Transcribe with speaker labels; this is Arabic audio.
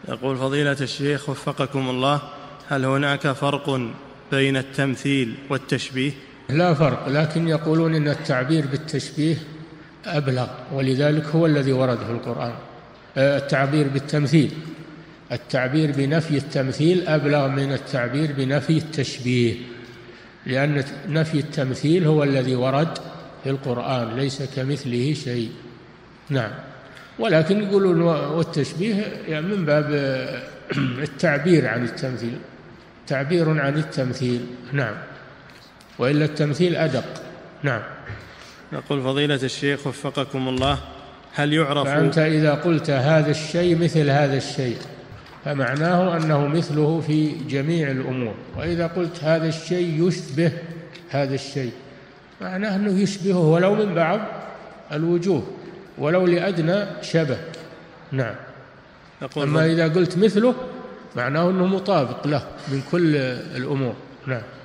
Speaker 1: يقول فضيلة الشيخ وفقكم الله، هل هناك فرق بين التمثيل والتشبيه؟
Speaker 2: لا فرق، لكن يقولون إن التعبير بالتشبيه أبلغ، ولذلك هو الذي ورد في القرآن. التعبير بالتمثيل، التعبير بنفي التمثيل أبلغ من التعبير بنفي التشبيه، لأن نفي التمثيل هو الذي ورد في القرآن، ليس كمثله شيء. نعم. ولكن يقولون والتشبيه يعني من باب التعبير عن التمثيل، تعبير عن التمثيل. نعم. وإلا التمثيل أدق. نعم.
Speaker 1: يقول فضيلة الشيخ وفقكم الله، هل يعرف
Speaker 2: فأنت إذا قلت هذا الشيء مثل هذا الشيء فمعناه أنه مثله في جميع الأمور، وإذا قلت هذا الشيء يشبه هذا الشيء معناه أنه يشبهه ولو من بعض الوجوه، ولو لأدنى شبه. نعم. أما إذا قلت مثله معناه أنه مطابق له من كل الأمور. نعم.